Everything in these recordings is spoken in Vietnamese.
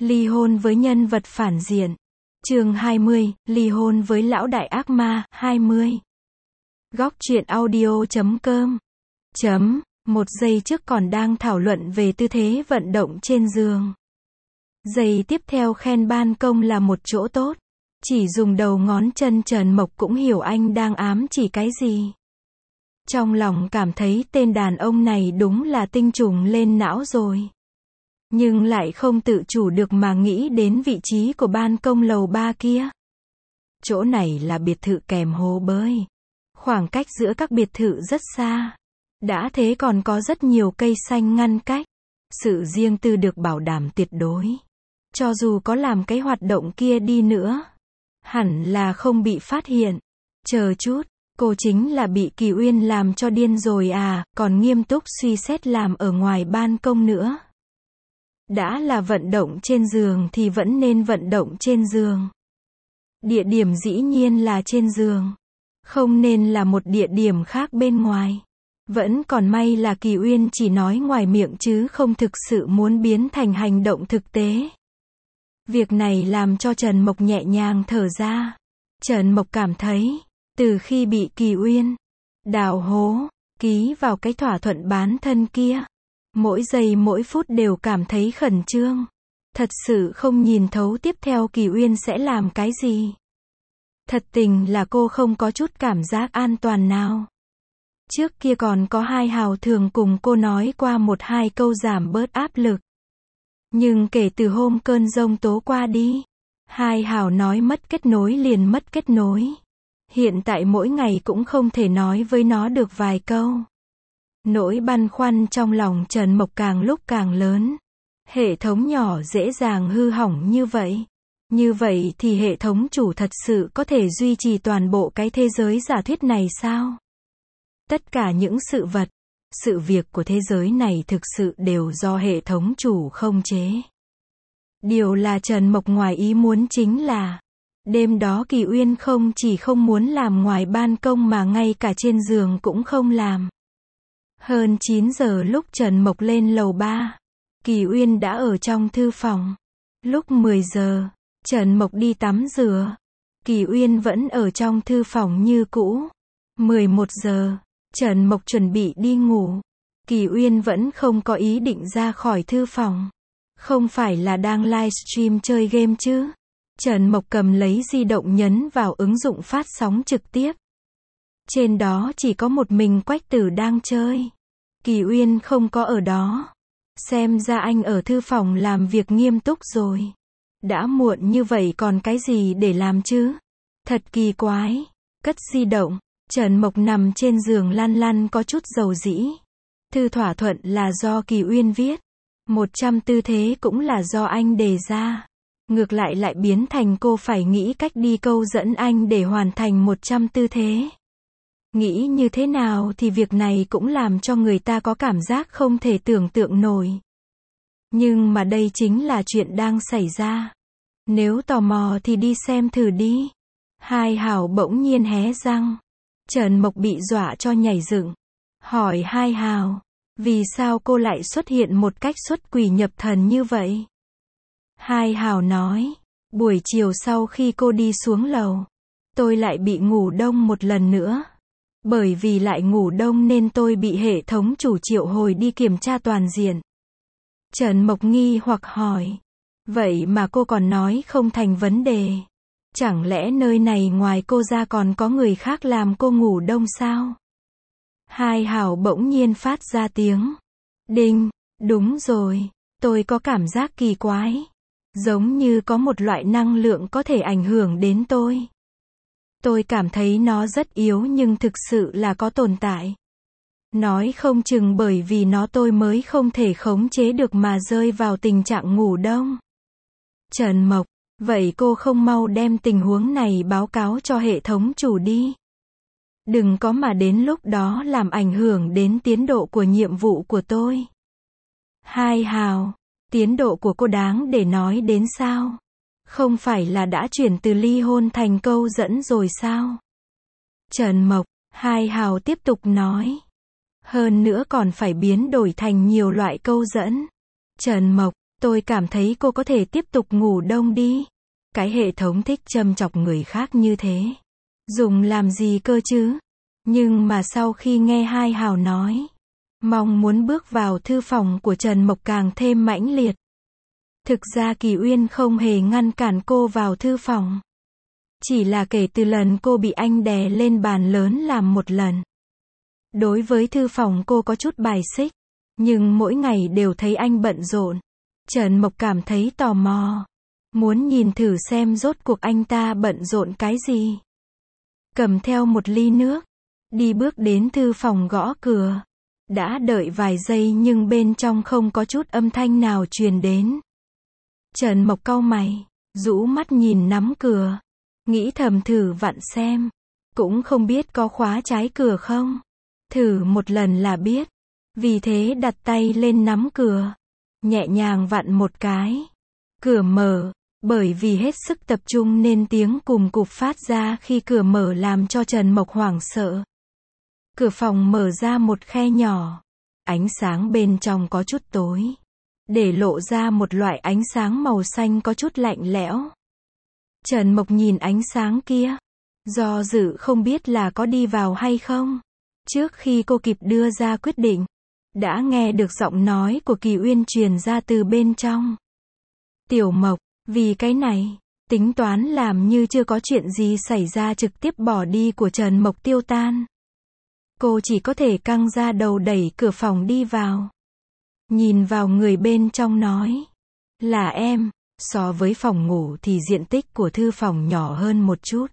Ly hôn với nhân vật phản diện. Chương 20, ly hôn với lão đại ác ma, 20. Góc truyện audio.com. Một giây trước còn đang thảo luận về tư thế vận động trên giường. Giây tiếp theo khen ban công là một chỗ tốt. Chỉ dùng đầu ngón chân Trần Mộc cũng hiểu anh đang ám chỉ cái gì. Trong lòng cảm thấy tên đàn ông này đúng là tinh trùng lên não rồi. Nhưng lại không tự chủ được mà nghĩ đến vị trí của ban công lầu 3 kia. Chỗ này là biệt thự kèm hồ bơi. Khoảng cách giữa các biệt thự rất xa. Đã thế còn có rất nhiều cây xanh ngăn cách. Sự riêng tư được bảo đảm tuyệt đối. Cho dù có làm cái hoạt động kia đi nữa, hẳn là không bị phát hiện. Chờ chút, cô chính là bị Kỳ Uyên làm cho điên rồi à, còn nghiêm túc suy xét làm ở ngoài ban công nữa. Đã là vận động trên giường thì vẫn nên vận động trên giường. Địa điểm dĩ nhiên là trên giường. Không nên là một địa điểm khác bên ngoài. Vẫn còn may là Kỳ Uyên chỉ nói ngoài miệng chứ không thực sự muốn biến thành hành động thực tế. Việc này làm cho Trần Mộc nhẹ nhàng thở ra. Trần Mộc cảm thấy, từ khi bị Kỳ Uyên đào hố, ký vào cái thỏa thuận bán thân kia, mỗi giây mỗi phút đều cảm thấy khẩn trương. Thật sự không nhìn thấu tiếp theo Kỳ Uyên sẽ làm cái gì. Thật tình là cô không có chút cảm giác an toàn nào. Trước kia còn có Hai Hào thường cùng cô nói qua một hai câu giảm bớt áp lực. Nhưng kể từ hôm cơn giông tố qua đi, Hai Hào nói mất kết nối liền mất kết nối. Hiện tại mỗi ngày cũng không thể nói với nó được vài câu. Nỗi băn khoăn trong lòng Trần Mộc càng lúc càng lớn. Hệ thống nhỏ dễ dàng hư hỏng như vậy. Như vậy thì hệ thống chủ thật sự có thể duy trì toàn bộ cái thế giới giả thuyết này sao? Tất cả những sự vật, sự việc của thế giới này thực sự đều do hệ thống chủ không chế. Điều là Trần Mộc ngoài ý muốn chính là, đêm đó Kỳ Uyên không chỉ không muốn làm ngoài ban công mà ngay cả trên giường cũng không làm. Hơn 9 giờ lúc Trần Mộc lên lầu 3, Kỳ Uyên đã ở trong thư phòng. Lúc 10 giờ, Trần Mộc đi tắm rửa. Kỳ Uyên vẫn ở trong thư phòng như cũ. 11 giờ, Trần Mộc chuẩn bị đi ngủ. Kỳ Uyên vẫn không có ý định ra khỏi thư phòng. Không phải là đang livestream chơi game chứ? Trần Mộc cầm lấy di động nhấn vào ứng dụng phát sóng trực tiếp. Trên đó chỉ có một mình Quách Tử đang chơi. Kỳ Uyên không có ở đó. Xem ra anh ở thư phòng làm việc nghiêm túc rồi. Đã muộn như vậy còn cái gì để làm chứ? Thật kỳ quái. Cất di động, Trần Mộc nằm trên giường lăn lăn có chút dầu dĩ. Thư thỏa thuận là do Kỳ Uyên viết. 100 tư thế cũng là do anh đề ra. Ngược lại lại biến thành cô phải nghĩ cách đi câu dẫn anh để hoàn thành 100 tư thế. Nghĩ như thế nào thì việc này cũng làm cho người ta có cảm giác không thể tưởng tượng nổi. Nhưng mà đây chính là chuyện đang xảy ra. Nếu tò mò thì đi xem thử đi. Hai Hào bỗng nhiên hé răng. Trần Mộc bị dọa cho nhảy dựng. Hỏi Hai Hào, vì sao cô lại xuất hiện một cách xuất quỷ nhập thần như vậy? Hai Hào nói, buổi chiều sau khi cô đi xuống lầu, tôi lại bị ngủ đông một lần nữa. Bởi vì lại ngủ đông nên tôi bị hệ thống chủ triệu hồi đi kiểm tra toàn diện. Trần Mộc nghi hoặc hỏi, vậy mà cô còn nói không thành vấn đề. Chẳng lẽ nơi này ngoài cô ra còn có người khác làm cô ngủ đông sao? Hai Hào bỗng nhiên phát ra tiếng đinh. Đúng rồi, tôi có cảm giác kỳ quái. Giống như có một loại năng lượng có thể ảnh hưởng đến tôi. Tôi cảm thấy nó rất yếu nhưng thực sự là có tồn tại. Nói không chừng bởi vì nó tôi mới không thể khống chế được mà rơi vào tình trạng ngủ đông. Trần Mộc, vậy cô không mau đem tình huống này báo cáo cho hệ thống chủ đi. Đừng có mà đến lúc đó làm ảnh hưởng đến tiến độ của nhiệm vụ của tôi. Hai Hào, tiến độ của cô đáng để nói đến sao? Không phải là đã chuyển từ ly hôn thành câu dẫn rồi sao? Trần Mộc, Hai Hào tiếp tục nói. Hơn nữa còn phải biến đổi thành nhiều loại câu dẫn. Trần Mộc, Tôi cảm thấy cô có thể tiếp tục ngủ đông đi. Cái hệ thống thích châm chọc người khác như thế. Dùng làm gì cơ chứ? Nhưng mà sau khi nghe Hai Hào nói, mong muốn bước vào thư phòng của Trần Mộc càng thêm mãnh liệt. Thực ra Kỳ Uyên không hề ngăn cản cô vào thư phòng. Chỉ là kể từ lần cô bị anh đè lên bàn lớn làm một lần. Đối với thư phòng cô có chút bài xích. Nhưng mỗi ngày đều thấy anh bận rộn. Trần Mộc cảm thấy tò mò. Muốn nhìn thử xem rốt cuộc anh ta bận rộn cái gì. Cầm theo một ly nước. Đi bước đến thư phòng gõ cửa. Đã đợi vài giây nhưng bên trong không có chút âm thanh nào truyền đến. Trần Mộc cau mày, rũ mắt nhìn nắm cửa. Nghĩ thầm thử vặn xem. Cũng không biết có khóa trái cửa không. Thử một lần là biết. Vì thế đặt tay lên nắm cửa. Nhẹ nhàng vặn một cái. Cửa mở. Bởi vì hết sức tập trung nên tiếng cùm cụp phát ra khi cửa mở làm cho Trần Mộc hoảng sợ. Cửa phòng mở ra một khe nhỏ. Ánh sáng bên trong có chút tối. Để lộ ra một loại ánh sáng màu xanh có chút lạnh lẽo. Trần Mộc nhìn ánh sáng kia. Do dự không biết là có đi vào hay không. Trước khi cô kịp đưa ra quyết định. Đã nghe được giọng nói của Kỳ Uyên truyền ra từ bên trong. Tiểu Mộc, vì cái này, tính toán làm như chưa có chuyện gì xảy ra trực tiếp bỏ đi của Trần Mộc tiêu tan. Cô chỉ có thể căng ra đầu đẩy cửa phòng đi vào. Nhìn vào người bên trong nói. Là em, so với phòng ngủ thì diện tích của thư phòng nhỏ hơn một chút.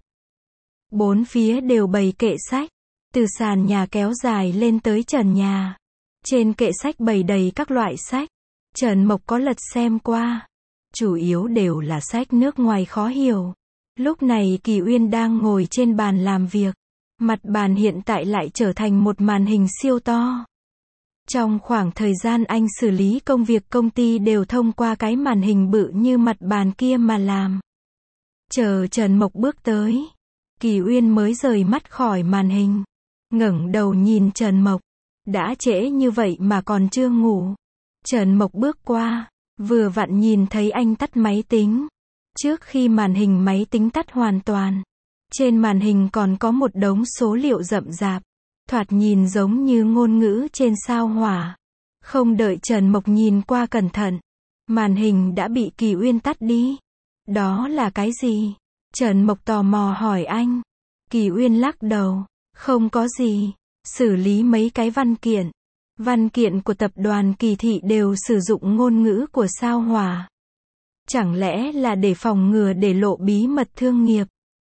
Bốn phía đều bày kệ sách. Từ sàn nhà kéo dài lên tới trần nhà. Trên kệ sách bày đầy các loại sách. Trần Mộc có lật xem qua. Chủ yếu đều là sách nước ngoài khó hiểu. Lúc này Kỳ Uyên đang ngồi trên bàn làm việc. Mặt bàn hiện tại lại trở thành một màn hình siêu to. Trong khoảng thời gian anh xử lý công việc công ty đều thông qua cái màn hình bự như mặt bàn kia mà làm. Chờ Trần Mộc bước tới. Kỳ Uyên mới rời mắt khỏi màn hình. Ngẩng đầu nhìn Trần Mộc. Đã trễ như vậy mà còn chưa ngủ. Trần Mộc bước qua. Vừa vặn nhìn thấy anh tắt máy tính. Trước khi màn hình máy tính tắt hoàn toàn. Trên màn hình còn có một đống số liệu rậm rạp. Thoạt nhìn giống như ngôn ngữ trên sao hỏa. Không đợi Trần Mộc nhìn qua cẩn thận. Màn hình đã bị Kỳ Uyên tắt đi. Đó là cái gì? Trần Mộc tò mò hỏi anh. Kỳ Uyên lắc đầu. Không có gì. Xử lý mấy cái văn kiện. Văn kiện của tập đoàn Kỳ Thị đều sử dụng ngôn ngữ của sao hỏa. Chẳng lẽ là để phòng ngừa để lộ bí mật thương nghiệp?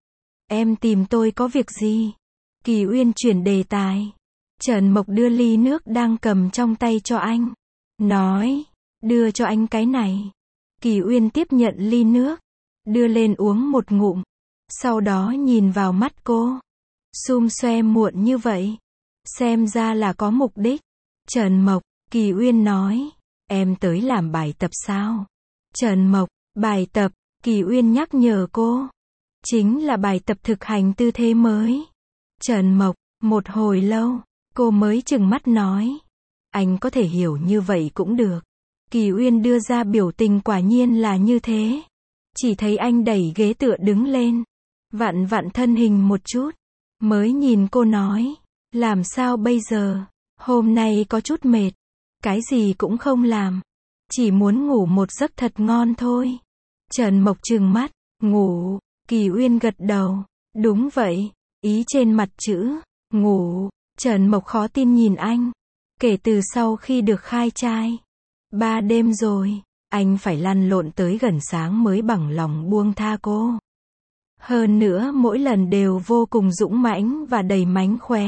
Em tìm tôi có việc gì? Kỳ Uyên chuyển đề tài. Trần Mộc đưa ly nước đang cầm trong tay cho anh. Nói, đưa cho anh cái này. Kỳ Uyên tiếp nhận ly nước. Đưa lên uống một ngụm. Sau đó nhìn vào mắt cô. Xum xoe muộn như vậy. Xem ra là có mục đích. Trần Mộc, Kỳ Uyên nói. Em tới làm bài tập sao? Trần Mộc, bài tập, Kỳ Uyên nhắc nhở cô. Chính là bài tập thực hành tư thế mới. Trần Mộc, một hồi lâu, cô mới chừng mắt nói. Anh có thể hiểu như vậy cũng được. Kỳ Uyên đưa ra biểu tình quả nhiên là như thế. Chỉ thấy anh đẩy ghế tựa đứng lên. Vặn vặn thân hình một chút. Mới nhìn cô nói. Làm sao bây giờ? Hôm nay có chút mệt. Cái gì cũng không làm. Chỉ muốn ngủ một giấc thật ngon thôi. Trần Mộc trừng mắt. Ngủ. Kỳ Uyên gật đầu. Đúng vậy. Ý trên mặt chữ. Ngủ. Trần Mộc khó tin nhìn anh. Kể từ sau khi được khai trai. 3 đêm rồi. Anh phải lăn lộn tới gần sáng mới bằng lòng buông tha cô. Hơn nữa mỗi lần đều vô cùng dũng mãnh và đầy mánh khóe.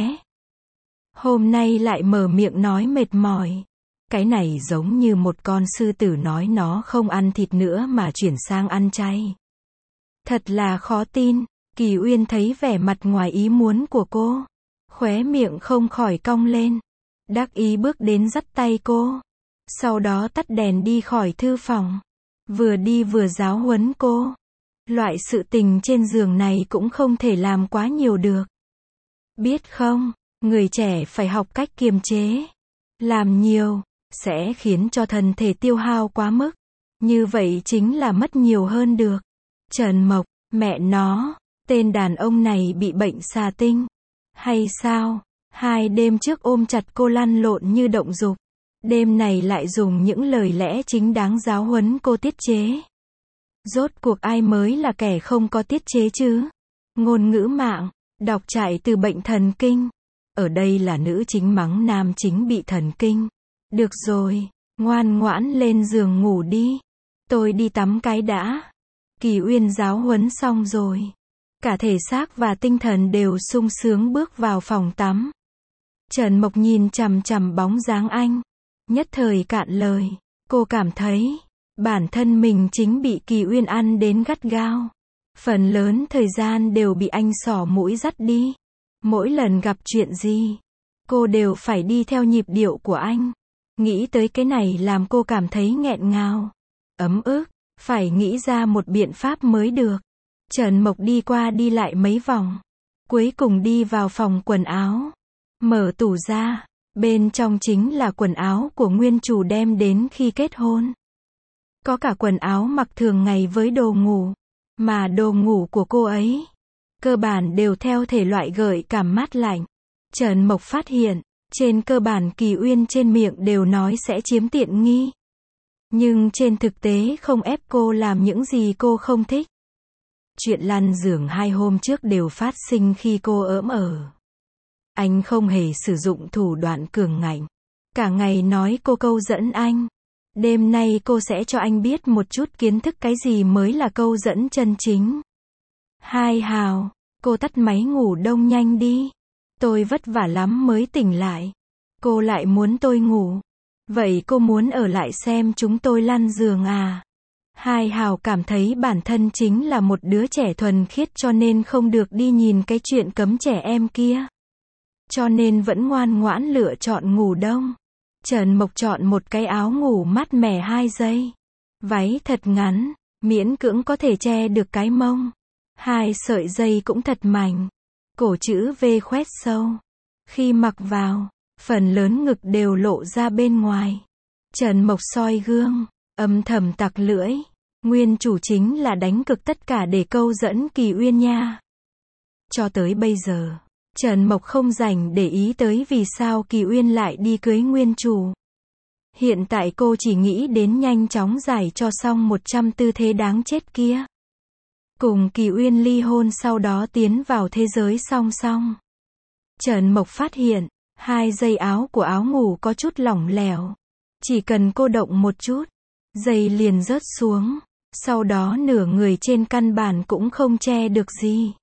Hôm nay lại mở miệng nói mệt mỏi. Cái này giống như một con sư tử nói nó không ăn thịt nữa mà chuyển sang ăn chay. Thật là khó tin. Kỳ Uyên thấy vẻ mặt ngoài ý muốn của cô. Khóe miệng không khỏi cong lên. Đắc ý bước đến dắt tay cô. Sau đó tắt đèn đi khỏi thư phòng. Vừa đi vừa giáo huấn cô. Loại sự tình trên giường này cũng không thể làm quá nhiều được. Biết không, người trẻ phải học cách kiềm chế. Làm nhiều, sẽ khiến cho thân thể tiêu hao quá mức. Như vậy chính là mất nhiều hơn được. Trần Mộc, mẹ nó, tên đàn ông này bị bệnh xà tinh. Hay sao? 2 đêm trước ôm chặt cô lăn lộn như động dục. Đêm này lại dùng những lời lẽ chính đáng giáo huấn cô tiết chế. Rốt cuộc ai mới là kẻ không có tiết chế chứ? Ngôn ngữ mạng, đọc trải từ bệnh thần kinh. Ở đây là nữ chính mắng nam chính bị thần kinh. Được rồi, ngoan ngoãn lên giường ngủ đi. Tôi đi tắm cái đã. Kỳ Uyên giáo huấn xong rồi. Cả thể xác và tinh thần đều sung sướng bước vào phòng tắm. Trần Mộc nhìn chằm chằm bóng dáng anh. Nhất thời cạn lời. Cô cảm thấy bản thân mình chính bị Kỳ Uyên ăn đến gắt gao. Phần lớn thời gian đều bị anh xỏ mũi dắt đi. Mỗi lần gặp chuyện gì, cô đều phải đi theo nhịp điệu của anh. Nghĩ tới cái này làm cô cảm thấy nghẹn ngào, ấm ức, phải nghĩ ra một biện pháp mới được. Trần Mộc đi qua đi lại mấy vòng, cuối cùng đi vào phòng quần áo. Mở tủ ra, bên trong chính là quần áo của nguyên chủ đem đến khi kết hôn. Có cả quần áo mặc thường ngày với đồ ngủ, mà đồ ngủ của cô ấy cơ bản đều theo thể loại gợi cảm mát lạnh. Trần Mộc phát hiện, trên cơ bản Kỳ Uyên trên miệng đều nói sẽ chiếm tiện nghi. Nhưng trên thực tế không ép cô làm những gì cô không thích. Chuyện lăn giường 2 hôm trước đều phát sinh khi cô ỡm ở. Anh không hề sử dụng thủ đoạn cường ngạnh. Cả ngày nói cô câu dẫn anh. Đêm nay cô sẽ cho anh biết một chút kiến thức cái gì mới là câu dẫn chân chính. Hai Hào, cô tắt máy ngủ đông nhanh đi. Tôi vất vả lắm mới tỉnh lại. Cô lại muốn tôi ngủ. Vậy cô muốn ở lại xem chúng tôi lăn giường à? Hai Hào cảm thấy bản thân chính là một đứa trẻ thuần khiết cho nên không được đi nhìn cái chuyện cấm trẻ em kia. Cho nên vẫn ngoan ngoãn lựa chọn ngủ đông. Trần Mộc chọn một cái áo ngủ mát mẻ 2 giây. Váy thật ngắn, miễn cưỡng có thể che được cái mông. 2 sợi dây cũng thật mảnh. Cổ chữ V khoét sâu. Khi mặc vào, phần lớn ngực đều lộ ra bên ngoài. Trần Mộc soi gương, âm thầm tặc lưỡi. Nguyên chủ chính là đánh cực tất cả để câu dẫn Kỳ Uyên nha. Cho tới bây giờ, Trần Mộc không rảnh để ý tới vì sao Kỳ Uyên lại đi cưới nguyên chủ. Hiện tại cô chỉ nghĩ đến nhanh chóng giải cho xong 100 tư thế đáng chết kia. Cùng Kỳ Uyên ly hôn sau đó tiến vào thế giới song song. Trần Mộc phát hiện, 2 dây áo của áo ngủ có chút lỏng lẻo. Chỉ cần cô động một chút, dây liền rớt xuống. Sau đó nửa người trên căn bản cũng không che được gì.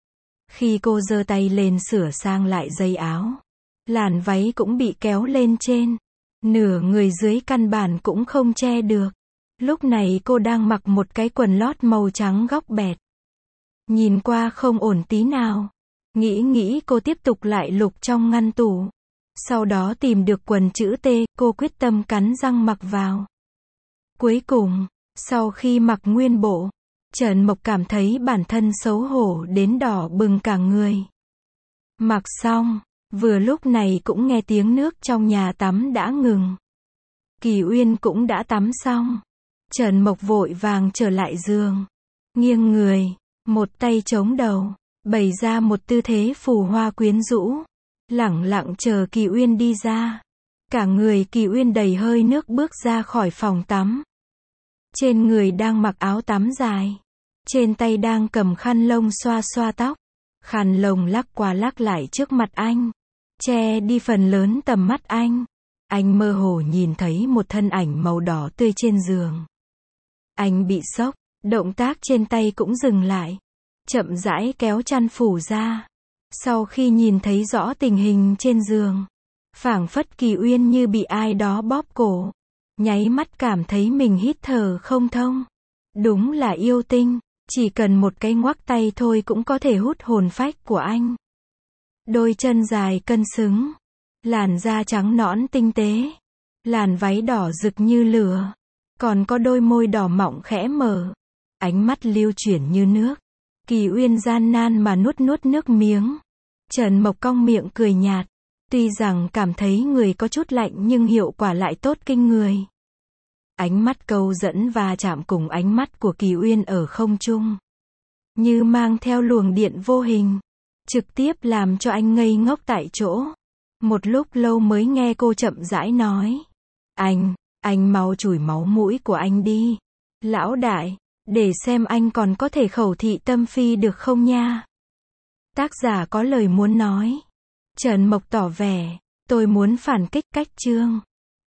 Khi cô giơ tay lên sửa sang lại dây áo, làn váy cũng bị kéo lên trên. Nửa người dưới căn bản cũng không che được. Lúc này cô đang mặc một cái quần lót màu trắng góc bẹt. Nhìn qua không ổn tí nào. Nghĩ cô tiếp tục lại lục trong ngăn tủ. Sau đó tìm được quần chữ T, cô quyết tâm cắn răng mặc vào. Cuối cùng, sau khi mặc nguyên bộ, Trần Mộc cảm thấy bản thân xấu hổ đến đỏ bừng cả người. Mặc xong, vừa lúc này cũng nghe tiếng nước trong nhà tắm đã ngừng. Kỳ Uyên cũng đã tắm xong. Trần Mộc vội vàng trở lại giường. Nghiêng người, một tay chống đầu, bày ra một tư thế phù hoa quyến rũ. Lẳng lặng chờ Kỳ Uyên đi ra. Cả người Kỳ Uyên đầy hơi nước bước ra khỏi phòng tắm. Trên người đang mặc áo tắm dài. Trên tay đang cầm khăn lông xoa xoa tóc. Khăn lông lắc qua lắc lại trước mặt anh. Che đi phần lớn tầm mắt anh. Anh mơ hồ nhìn thấy một thân ảnh màu đỏ tươi trên giường. Anh bị sốc, động tác trên tay cũng dừng lại. Chậm rãi kéo chăn phủ ra. Sau khi nhìn thấy rõ tình hình trên giường, phảng phất Kỳ Uyên như bị ai đó bóp cổ. Nháy mắt cảm thấy mình hít thở không thông. Đúng là yêu tinh, chỉ cần một cái ngoắc tay thôi cũng có thể hút hồn phách của anh. Đôi chân dài cân xứng, làn da trắng nõn tinh tế, làn váy đỏ rực như lửa, còn có đôi môi đỏ mọng khẽ mở, ánh mắt lưu chuyển như nước. Kỳ Uyên gian nan mà nuốt nước miếng. Trần Mộc cong miệng cười nhạt, tuy rằng cảm thấy người có chút lạnh nhưng hiệu quả lại tốt kinh người. Ánh mắt câu dẫn va chạm cùng ánh mắt của Kỳ Uyên ở không trung, như mang theo luồng điện vô hình, trực tiếp làm cho anh ngây ngốc tại chỗ. Một lúc lâu mới nghe cô chậm rãi nói. Anh mau chùi máu mũi của anh đi. Lão đại, để xem anh còn có thể khẩu thị tâm phi được không nha. Tác giả có lời muốn nói. Trần Mộc tỏ vẻ, tôi muốn phản kích cách chương.